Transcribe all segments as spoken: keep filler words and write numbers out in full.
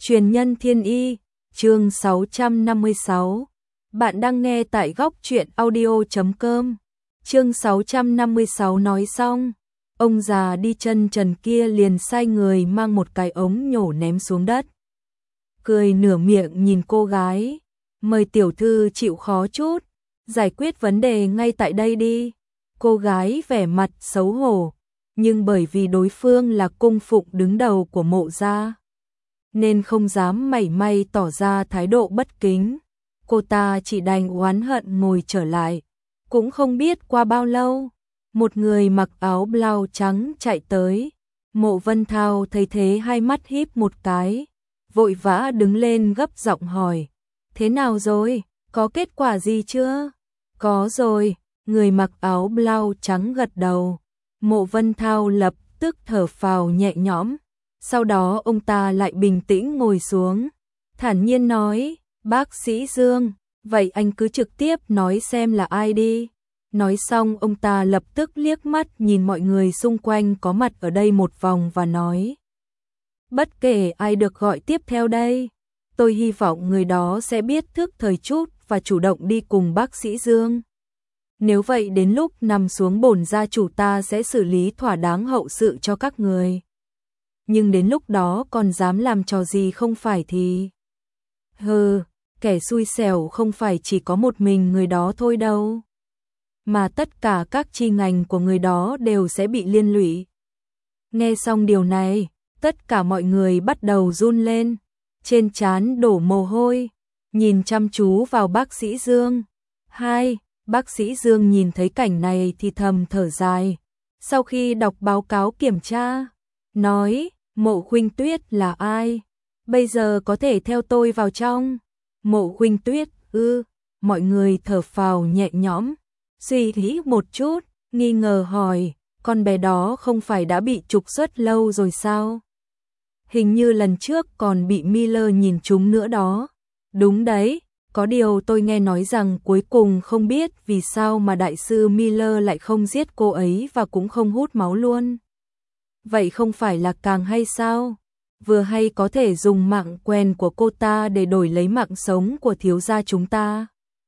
Truyền nhân thiên y, chương sáu trăm năm mươi sáu. Bạn đang nghe tại góc truyện audio chấm com. Chương sáu trăm năm mươi sáu nói xong, ông già đi chân trần kia liền sai người mang một cái ống nhổ ném xuống đất. Cười nửa miệng nhìn cô gái, mời tiểu thư chịu khó chút, giải quyết vấn đề ngay tại đây đi. Cô gái vẻ mặt xấu hổ, nhưng bởi vì đối phương là cung phụng đứng đầu của Mộ gia, nên không dám mảy may tỏ ra thái độ bất kính. Cô ta chỉ đành oán hận ngồi trở lại. Cũng không biết qua bao lâu, một người mặc áo blau trắng chạy tới. Mộ Vân Thao thấy thế hai mắt híp một cái, vội vã đứng lên gấp giọng hỏi: thế nào rồi, có kết quả gì chưa? Có rồi, người mặc áo blau trắng gật đầu. Mộ Vân Thao lập tức thở phào nhẹ nhõm. Sau đó ông ta lại bình tĩnh ngồi xuống, thản nhiên nói: bác sĩ Dương, vậy anh cứ trực tiếp nói xem là ai đi. Nói xong ông ta lập tức liếc mắt nhìn mọi người xung quanh có mặt ở đây một vòng và nói: bất kể ai được gọi tiếp theo đây, tôi hy vọng người đó sẽ biết thức thời chút và chủ động đi cùng bác sĩ Dương. Nếu vậy đến lúc nằm xuống bổn gia chủ ta sẽ xử lý thỏa đáng hậu sự cho các người. Nhưng đến lúc đó còn dám làm trò gì không phải thì... Hừ, kẻ xui xẻo không phải chỉ có một mình người đó thôi đâu, mà tất cả các chi ngành của người đó đều sẽ bị liên lụy. Nghe xong điều này, tất cả mọi người bắt đầu run lên, trên trán đổ mồ hôi, nhìn chăm chú vào bác sĩ Dương. Hai, bác sĩ Dương nhìn thấy cảnh này thì thầm thở dài. Sau khi đọc báo cáo kiểm tra, nói: Mộ Khuynh Tuyết là ai? Bây giờ có thể theo tôi vào trong. Mộ Khuynh Tuyết ư? Mọi người thở phào nhẹ nhõm, suy nghĩ một chút, nghi ngờ hỏi: con bé đó không phải đã bị trục xuất lâu rồi sao? Hình như lần trước còn bị Miller nhìn trúng nữa đó. Đúng đấy, có điều tôi nghe nói rằng cuối cùng không biết vì sao mà đại sư Miller lại không giết cô ấy và cũng không hút máu luôn. Vậy không phải là càng hay sao? Vừa hay có thể dùng mạng quen của cô ta để đổi lấy mạng sống của thiếu gia chúng ta.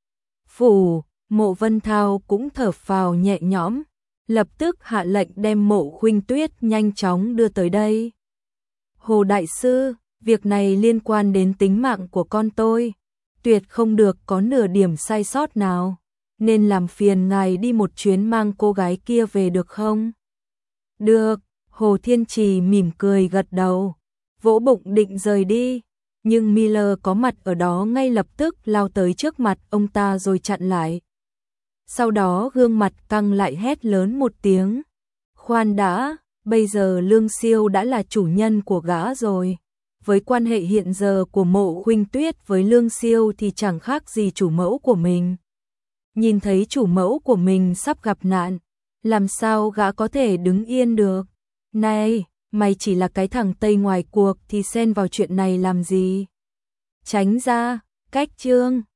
Phủ, Mộ Vân Thao cũng thở phào nhẹ nhõm, lập tức hạ lệnh đem Mộ Khuynh Tuyết nhanh chóng đưa tới đây. Hồ đại sư, việc này liên quan đến tính mạng của con tôi, tuyệt không được có nửa điểm sai sót nào, nên làm phiền ngài đi một chuyến mang cô gái kia về được không? Được. Hồ Thiên Trì mỉm cười gật đầu, vỗ bụng định rời đi, nhưng Miller có mặt ở đó ngay lập tức lao tới trước mặt ông ta rồi chặn lại. Sau đó gương mặt căng lại hét lớn một tiếng: khoan đã, bây giờ Lương Siêu đã là chủ nhân của gã rồi. Với quan hệ hiện giờ của Mộ Khuynh Tuyết với Lương Siêu thì chẳng khác gì chủ mẫu của mình. Nhìn thấy chủ mẫu của mình sắp gặp nạn, làm sao gã có thể đứng yên được? Này, mày chỉ là cái thằng Tây ngoài cuộc thì xen vào chuyện này làm gì? Tránh ra, cách chương.